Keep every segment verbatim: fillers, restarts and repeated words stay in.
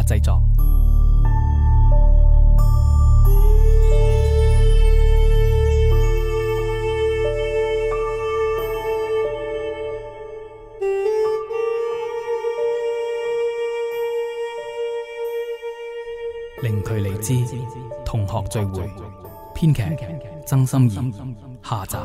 製作。零距離之同學聚會，編劇曾心怡，下集。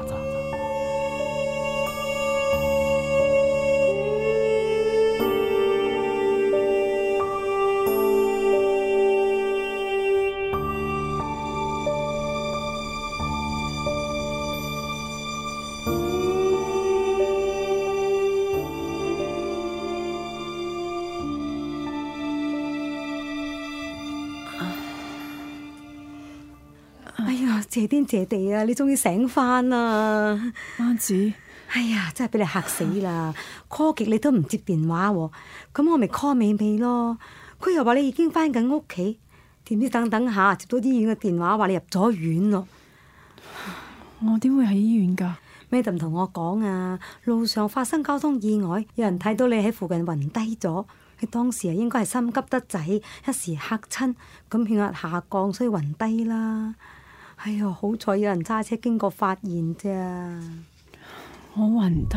哎呀，謝天謝地啊！你終於醒翻啦， 媽子。 哎呀，真係俾你嚇死啦！call 極你都唔接電話喎，咁我咪 call 美美咯。佢又話你已經翻緊屋企，點知等等下接到醫院嘅電話，話你入咗院咯。 我點會喺醫院㗎 ？Madam 同我講啊，路上發生交通意外，有人睇到你喺附近暈低咗。你當時啊應該係心急得滯，一時嚇親，咁血壓下降，所以暈低啦。哎呀，好彩有人揸車經過發現啫。 我暈低，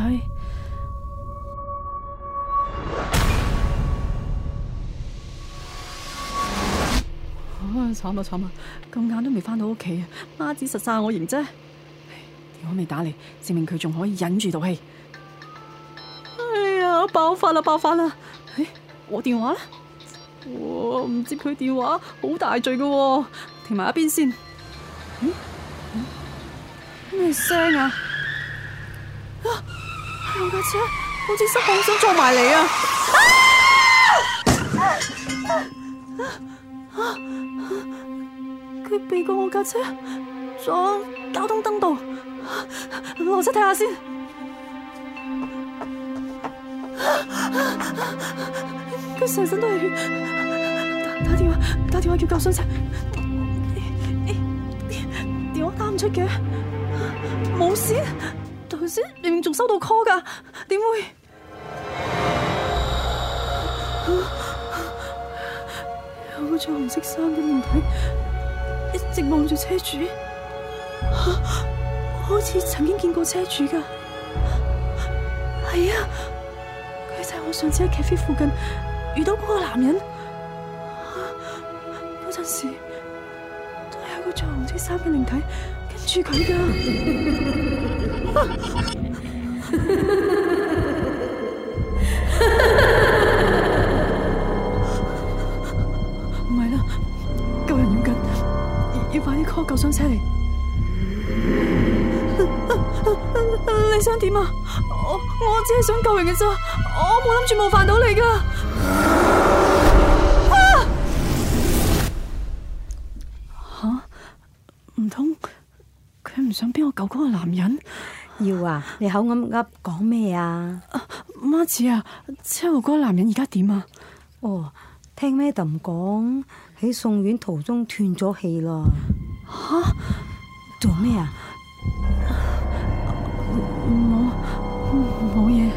啊慘啊慘啊！咁晏都未翻到屋企啊！媽子實殺我型啫。電話未打嚟，證明佢仲可以忍住道氣。哎呀，爆發啦爆發啦！誒，我電話咧？我唔接佢電話，好大罪㗎，停埋一邊先。嗯？咩聲啊？啊！係我架車，好似失控想撞埋嚟啊！啊！佢避過我架車，撞交通燈度，落車睇下先。佢成身都係血，打打電話打電話叫救傷車。電話打唔出嘅，冇線。頭先明明仲收到 call 噶，點會？有個着紅色衫嘅靈體一直望住車主，好似曾經見過車主噶。係啊，佢就係我上次喺 cafe 附近遇到嗰個男人。嗰陣時都係有個着紅色衫嘅靈體跟住佢噶。唔係啦，救人要緊，要快啲 call 救傷車嚟。你想點啊？我我只係想救人嘅咋，我冇諗住冒犯到你噶。吓？唔通佢唔想俾我救嗰個男人？ 要啊！你口噏噏講咩啊？ 媽子啊，車禍嗰個男人而家點啊？ 哦，聽 Madam 講喺送院途中斷咗氣啦。 吓？ 做咩啊？ 冇冇嘢。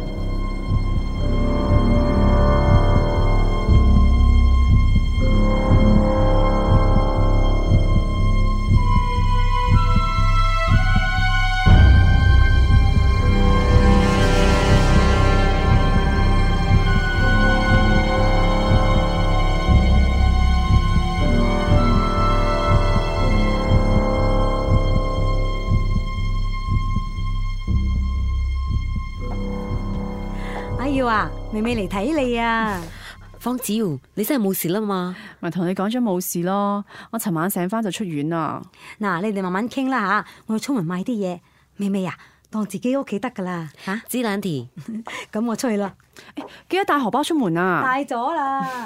要啊，妹妹嚟睇你啊！ 方子瑤，你真係冇事啦嘛？ 咪同你講咗冇事咯，我尋晚醒翻就出院啦。 嗱，你哋慢慢傾啦吓，我去出門買啲嘢。妹妹啊，當自己屋企得噶啦吓。 知啦 Auntie， 咁我出去啦。 誒，記得帶荷包出門啊！ 帶咗啦。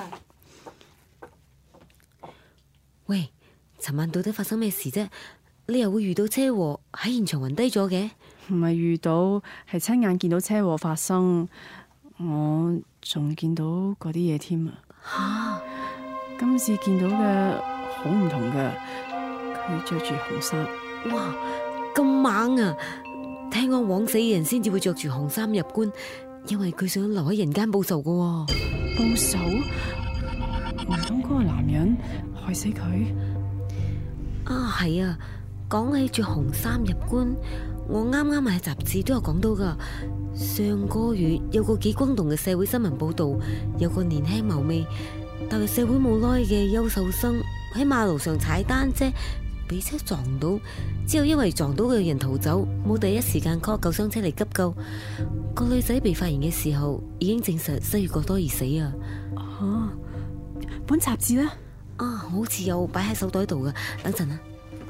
喂，尋晚到底發生咩事啫？你又會遇到車禍喺現場暈低咗嘅？ 唔係遇到，係親眼見到車禍發生。我仲見到嗰啲嘢添啊！ 吓， 今次見到嘅好唔同嘅，佢着住紅衫。 哇，咁猛啊！聽講枉死嘅人先至會着住紅衫入棺，因為佢想留喺人間報仇噶。 報仇？ 唔通嗰個男人害死佢？ 啊，係啊！講起着紅衫入棺，我啱啱喺雜誌都有講到噶。上個月有個幾轟動嘅社會新聞報道，有個年輕貌美踏入社會冇耐嘅優秀生喺馬路上踩單車，俾車撞到，之後因為撞到嘅人逃走，冇第一時間 call 救傷車嚟急救。個女仔被發現嘅時候，已經證實失血過多而死啊！ 啊，本雜誌呢？ 啊，好似有擺喺手袋度噶，等陣啊！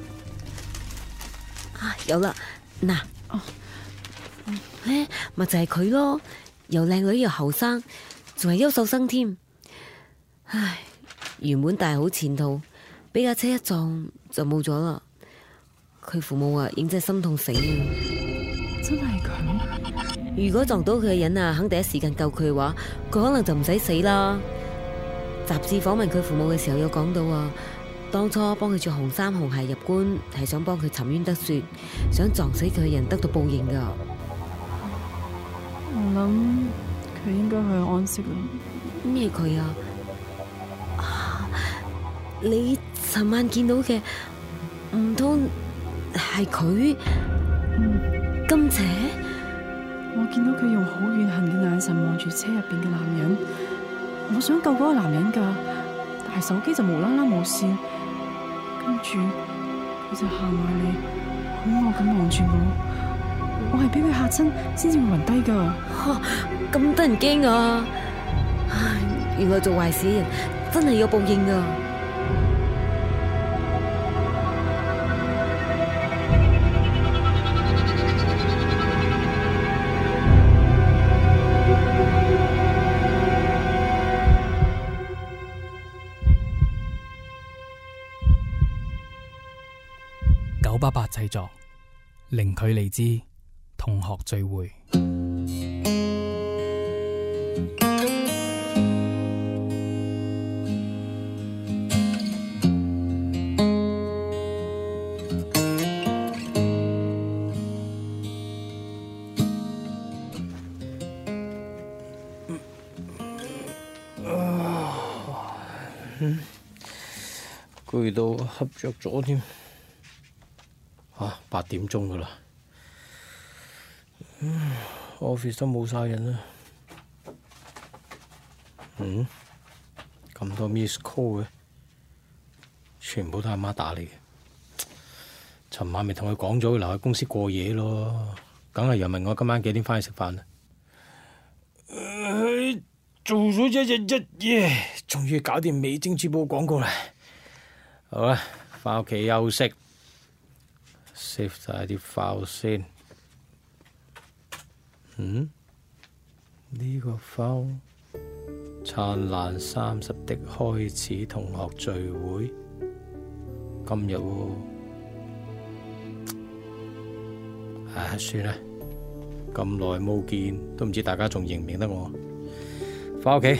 啊，有啦，嗱， 哦， 呢咪就係佢咯，又靚女又後生，仲係優秀生添。唉，原本大好前途，俾架車一撞就冇咗啦。佢父母啊，認真係心痛死啊！ 真係佢？ 如果撞到佢嘅人啊，肯第一時間救佢嘅話，佢可能就唔使死啦。雜誌訪問佢父母嘅時候有講到啊，當初幫佢着紅衫紅鞋入棺，係想幫佢沉冤得雪，想撞死佢嘅人得到報應噶。 我諗佢應該去安息啦。 咩佢啊？啊，你尋晚見到嘅唔通係佢？ 嗯， 金姐？ 我見到佢用好怨恨嘅眼神望住車入邊嘅男人，我想救嗰個男人噶，但係手機就無啦啦冇線，跟住佢就行埋嚟，好惡咁望住我，我係俾佢嚇親先至會暈低噶。 吓，咁得人驚啊！唉，原來做壞事嘅人真係有報應噶。 九八八製作，零距離之同學聚會。 嗯，攰到瞌着咗添。啊，八點鐘噶啦，嗯 ，office 都冇晒人啦。嗯，咁多 miss call 嘅，全部都係阿媽打嚟嘅。尋晚咪同佢講咗，要留喺公司過夜咯，梗係又問我今晚幾點翻去食飯啦。呃，做咗一日一夜，終於搞掂味精珠寶廣告啦。好啦，翻屋企休息。save 晒啲 file 先。嗯？呢個 file 燦爛三十的開始同學聚會，今日喎。唉，算啦，咁耐冇見，都唔知大家仲認唔認得我。翻屋企。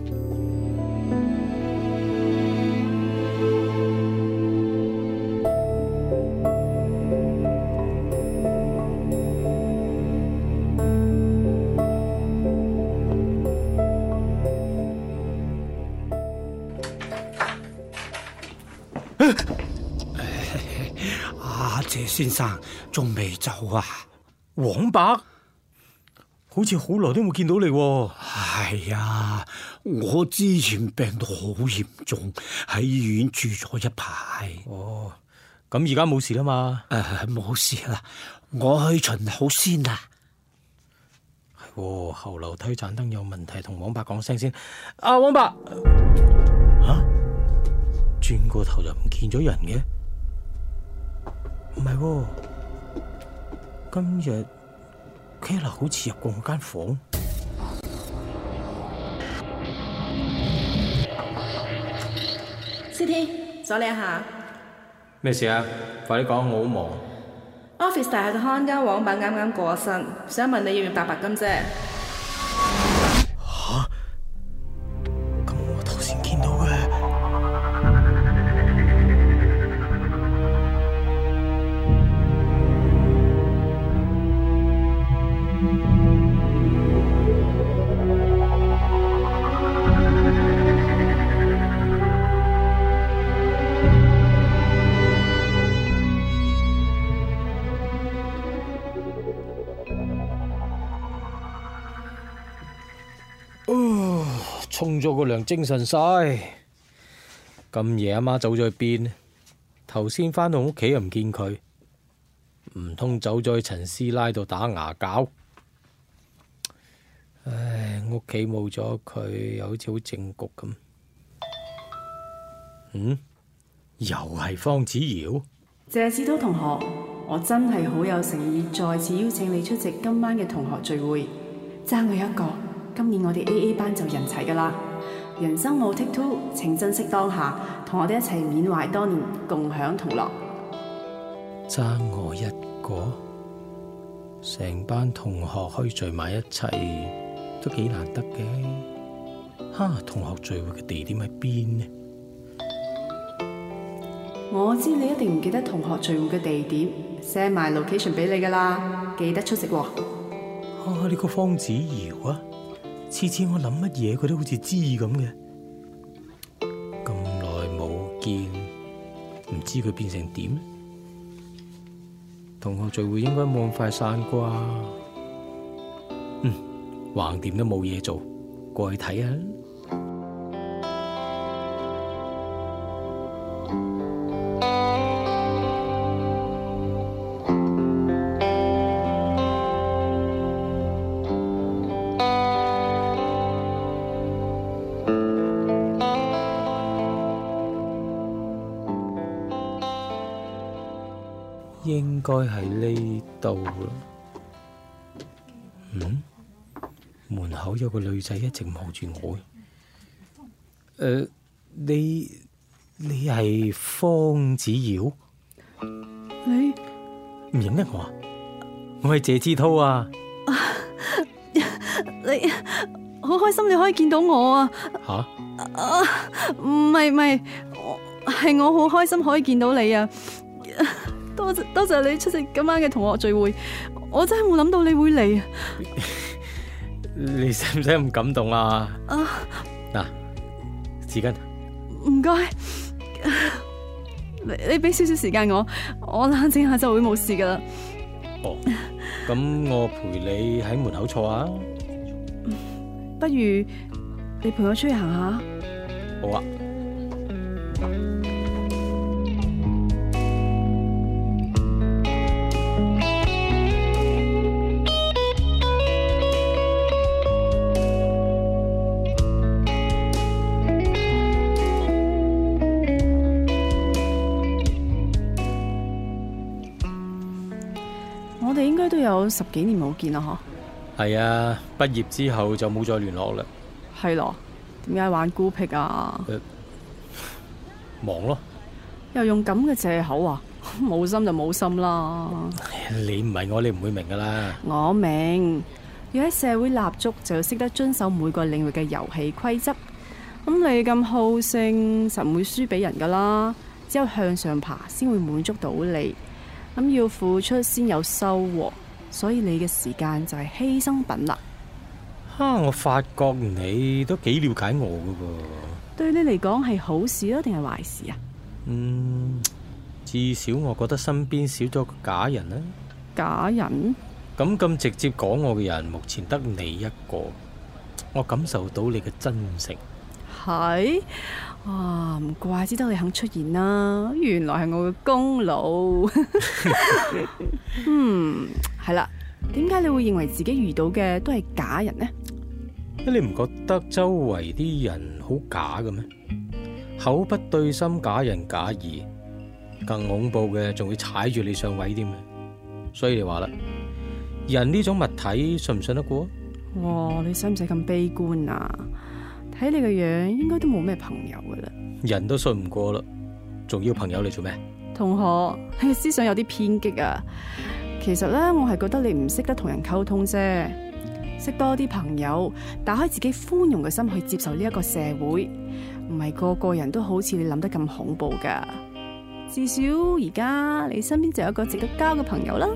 阿謝先生仲未走啊？ 黃伯，好似好耐都冇見到你喎。 係啊，我之前病到好嚴重，喺醫院住咗一排。 哦，咁而家冇事啦嘛？ 誒、呃，冇事啦，我去巡口先啦。 係喎，後樓梯盞燈有問題，同黃伯講聲先。啊，黃伯，吓？轉個頭就唔見咗人嘅？唔係喎，今日 Kella 好似入過我間房。 C T， 阻你一下。 咩事啊？快啲講，我好忙。 Office 大廈嘅看更黃伯啱啱過身，想問你要唔要白白金啫？ 吓？咁我頭先見到嘅。 沖咗個涼，精神晒。咁夜阿媽走咗去邊？頭先返到屋企又唔見佢，唔通走咗去陳師奶度打牙鉸？唉，屋企冇咗佢，又好似好正局咁。嗯，又係方子瑤。 謝子濤同學，我真係好有誠意，再次邀請你出席今晚嘅同學聚會。爭佢一個，今年我哋 A A 班就人齊噶啦。人生冇 take two， 請珍惜當下，同我哋一齊緬懷當年，共享同樂。 爭我一個，成班同學可以聚埋一齊，都幾難得嘅。哈，同學聚會嘅地點喺邊呢？ 我知你一定唔記得同學聚會嘅地點 ，send 埋 location 俾你噶啦，記得出席喎。 啊，你個方子瑤啊，次次我諗乜嘢佢都好似知咁嘅。咁耐冇見，唔知佢變成點？同學聚會應該冇咁快散啩？嗯，橫掂都冇嘢做，過去睇下。應該喺呢度啦。嗯，門口有個女仔一直望住我。誒、呃，你你係方子瑤？ 你唔認得我啊？我係謝之濤啊！ 你好開心你可以見到我啊！ 吓？ 啊，唔係唔係，係我好開心可以見到你啊！多謝多謝你出席今晚嘅同學聚會，我真係冇諗到你會嚟啊！ 你使唔使咁感動啊？啊！嗱，紙巾。 唔該，你你俾少少時間我，我冷靜下就會冇事噶啦。 哦，咁我陪你喺門口坐啊。 不如你陪我出去行下。 好啊。 我哋應該都有十幾年冇見啦，嗬？ 係啊，畢業之後就冇再聯絡啦。 係咯？點解玩孤僻啊？ 呃、忙咯。 又用咁嘅借口啊？冇心就冇心啦。 你唔係我，你唔會明噶啦。 我明，要喺社會立足，就要識得遵守每個領域嘅遊戲規則。咁你咁好勝，實唔會輸俾人噶啦。只有向上爬，先會滿足到你。咁要付出先有收穫，所以你嘅時間就係犧牲品啦。 哈，我發覺你都幾了解我噶噃。 對你嚟講係好事啊，定係壞事啊？ 嗯，至少我覺得身邊少咗個假人啦。 假人？ 咁咁直接講我嘅人，目前得你一個，我感受到你嘅真誠。係？哇，唔怪之得你肯出現啦，原來係我嘅功勞。嗯，係啦，點解你會認為自己遇到嘅都係假人呢？你唔覺得周圍啲人好假嘅咩？口不對心，假人假義，更恐怖嘅仲會踩住你上位添啊！所以你話啦，人呢種物體信唔信得過？哇，你使唔使咁悲觀啊？睇你個樣，應該都冇咩朋友噶啦。人都信唔過啦，仲要朋友嚟做咩？同學，你嘅思想有啲偏激啊！其實咧，我係覺得你唔識得同人溝通啫，識多啲朋友，打開自己寬容嘅心去接受呢一個社會，唔係個個人都好似你諗得咁恐怖噶。至少而家你身邊就有一個值得交嘅朋友啦。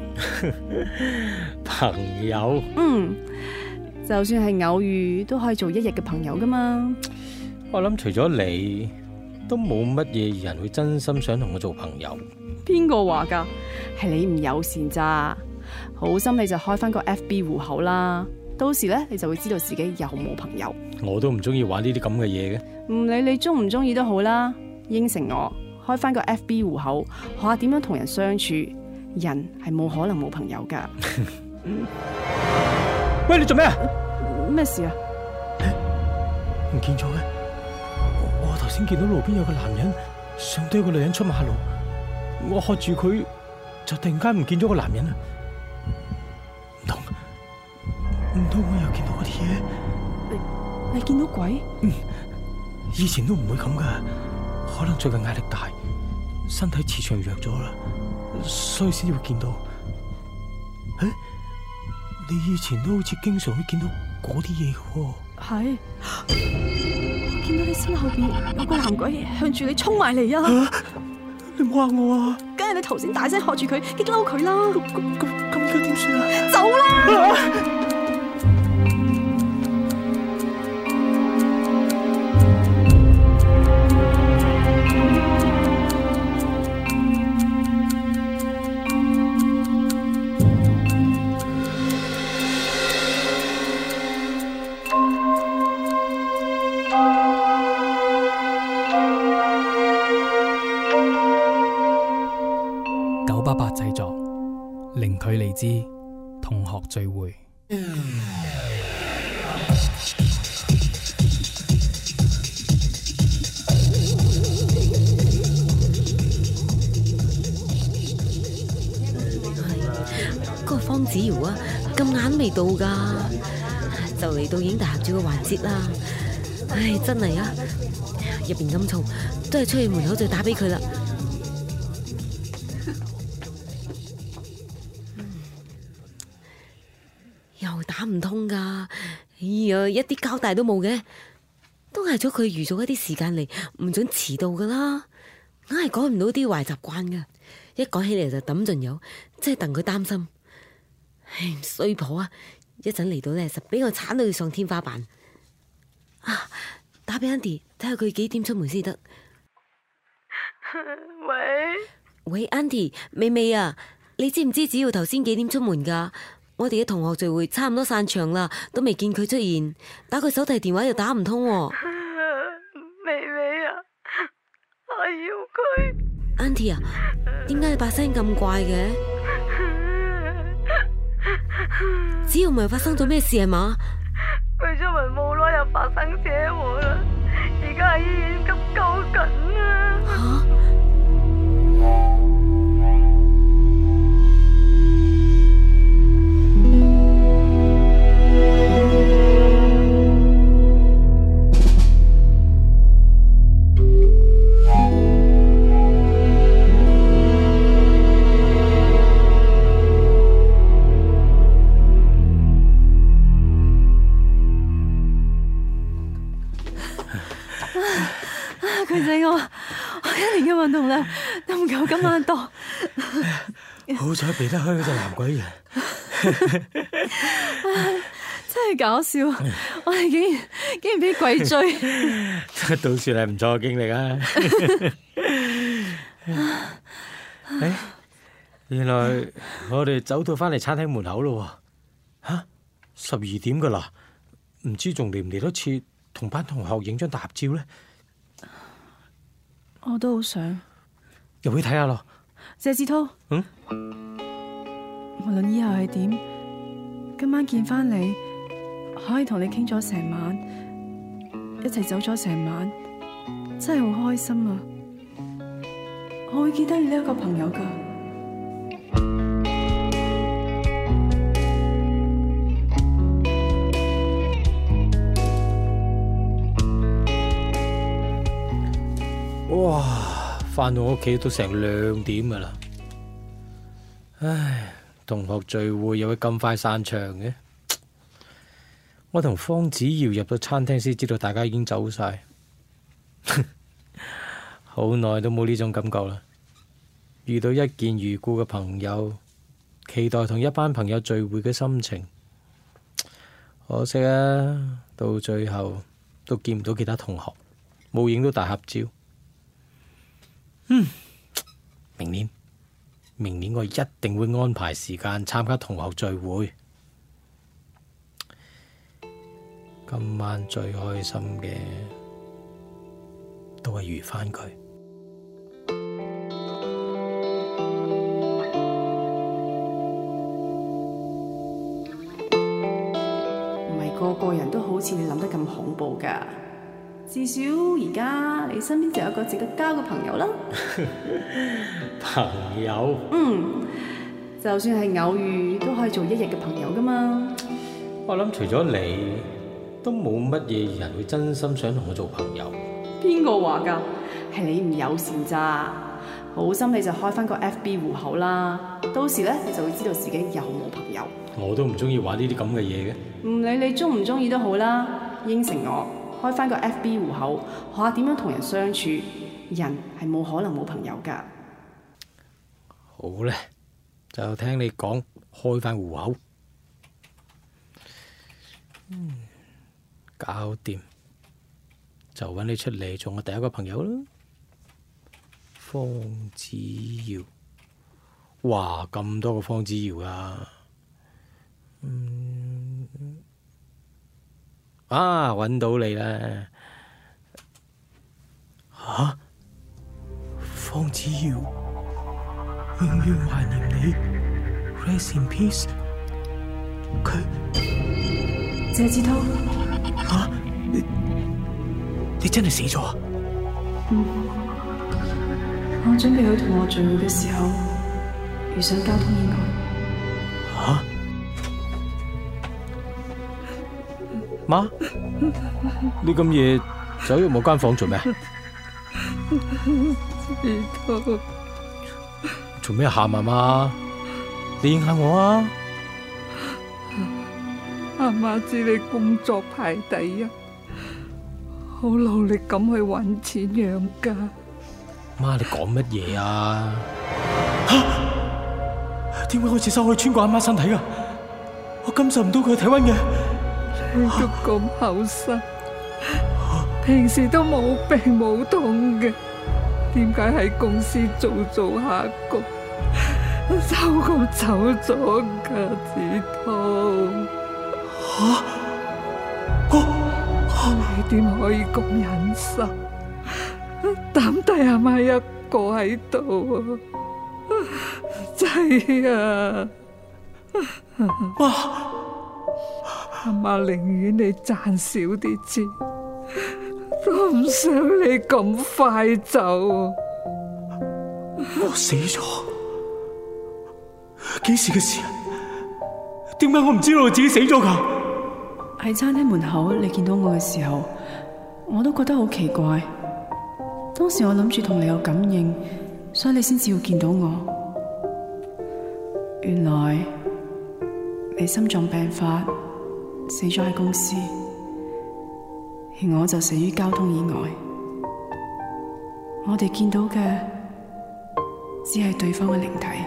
朋友？嗯。就算係偶遇，都可以做一日嘅朋友噶嘛。我諗除咗你，都冇乜嘢人會真心想同我做朋友。邊個話噶？係你唔友善咋？好心你就開翻個 F B 戶口啦。 到時咧你就會知道自己有冇朋友。 我都唔中意玩呢啲咁嘅嘢嘅。 唔理你中唔中意都好啦，應承我開翻個 F B 戶口，學下點樣同人相處。人係冇可能冇朋友噶。嗯、 喂，你做咩啊？ 咩事啊？ 唔見咗嘅。我我頭先見到路邊有個男人想對個女人出馬路，我喝住佢，就突然間唔見咗個男人啊！唔通唔通我又見到嗰啲嘢？ 你你見到鬼？ 嗯，以前都唔會咁噶，可能最近壓力大，身體磁場弱咗啦，所以先會見到。誒，你以前都好似經常會見到嗰啲嘢嘅。係， 我見到你身後邊有個男鬼向住你衝埋嚟啊！ 啊，你唔好嚇我啊！ 梗係你頭先大聲喝住佢，激嬲佢啦！ 咁咁咁咁而家點算啊？ 走啦！啊九八八製作，零距離之同學聚會。 嗰個方子瑤啊，咁晏都未到噶，就嚟到影大合照嘅環節啦。唉，真係啊，入邊咁嘈，都係出去門口再打俾佢啦。又打唔通噶，哎呀，一啲交代都冇嘅，都係咗佢預咗一啲時間嚟，唔准遲到噶啦，硬係改唔到啲壞習慣噶，一講起嚟就抌盡油，真係戥佢擔心。唉，衰婆啊，一陣嚟到咧，實俾我鏟到佢上天花板。啊，打俾 Andy 睇下佢幾點出門先得。喂喂 ，Andy， 美美啊，你知唔知只要頭先幾點出門噶？我哋嘅同學聚會差唔多散場啦，都未見佢出現，打佢手提電話又打唔通。 美美啊，我要佢。 Auntie 啊，點解你把聲咁怪嘅？只要唔係發生咗咩事係嘛？ 佢出門冇耐又發生車禍啦，而家喺醫院急救緊啊！ 吓！ 佢仔我，我一年嘅運動量都唔夠今晚多。 好彩避得開嗰隻男鬼人。 真係搞笑，我哋竟然竟然俾鬼追， 都算係唔錯嘅經歷啊！誒，原來我哋走到翻嚟餐廳門口咯，吓十二點噶啦，唔知仲嚟唔嚟得切同班同學影張大合照呢？ 我都好想入去睇下咯。 謝志濤， 嗯， 無論以後係點，今晚見翻你，可以同你傾咗成晚，一齊走咗成晚，真係好開心啊！我會記得你呢一個朋友噶。 哇！翻到屋企都成兩點噶啦，唉，同學聚會又會咁快散場嘅。我同方子瑤入到餐廳先知道大家已經走晒，好耐都冇呢種感覺啦。遇到一見如故嘅朋友，期待同一班朋友聚會嘅心情，可惜啊，到最後都見唔到其他同學，冇影到大合照。嗯，明年，明年我一定會安排時間參加同學聚會。 今晚最開心嘅都係遇返佢。 唔係個個人都好似你諗得咁恐怖㗎。至少而家你身邊就有一個值得交嘅朋友啦。 朋友？ 嗯，就算係偶遇都可以做一日嘅朋友㗎嘛。 我諗除咗你，都冇乜嘢人會真心想同我做朋友。 邊個話㗎？係你唔友善咋。好心你就開返個 F B 戶口啦，到時咧你就會知道自己有冇朋友。 我都唔中意玩呢啲咁嘅嘢嘅。 唔理你中唔中意都好啦，應承我開返個 F B 戶口，學下點樣同人相處。人係冇可能冇朋友㗎。 好咧，就聽你講，開返戶口。嗯，搞掂，就揾你出嚟做我第一個朋友啦。方子堯，哇，咁多個方子堯啊！嗯，啊，揾到你啦！吓，方子堯，永遠懷念你 ，Rest in peace。佢。 謝志濤， 吓，你你真係死咗啊？ 嗯，我準備去同學聚會嘅時候，遇上交通意外。 吓，媽，你咁夜走入我間房做咩？ 志濤， 做咩喊啊媽？你應下我啊！ 阿媽知你工作排第一，好努力咁去搵錢養家。 媽，你講乜嘢啊？吓，點解好似收去穿過阿媽身體噶？我感受唔到佢嘅體溫嘅。 你都咁後生，平時都冇病冇痛嘅，點解喺公司做做下工，收工走咗噶？志濤。 吓！我你點可以咁忍心抌低阿媽一個喺度啊？仔啊！ 媽， 阿媽寧願你賺少啲錢，都唔想你咁快走。 我死咗？幾時嘅事啊？點解我唔知道我自己死咗噶？ 喺餐廳門口你見到我嘅時候，我都覺得好奇怪。當時我諗住同你有感應，所以你先至會見到我。原來你心臟病發，死咗喺公司，而我就死於交通意外。我哋見到嘅只係對方嘅靈體。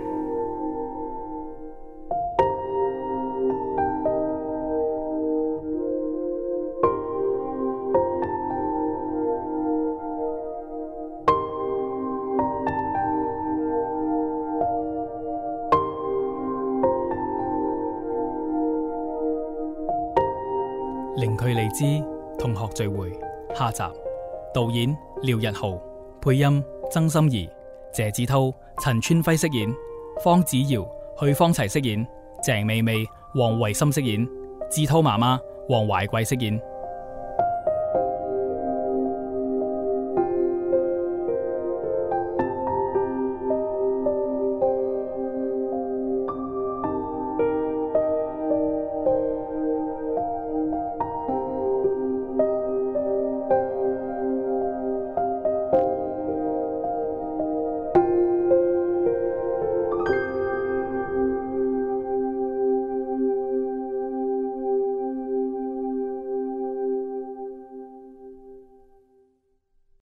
零距離之同學聚會下集，導演廖日豪，配音曾心怡、謝子濤、陳川輝飾演，方子堯、許方齊飾演，鄭美美、黃維森飾演，志濤媽媽黃懷桂飾演。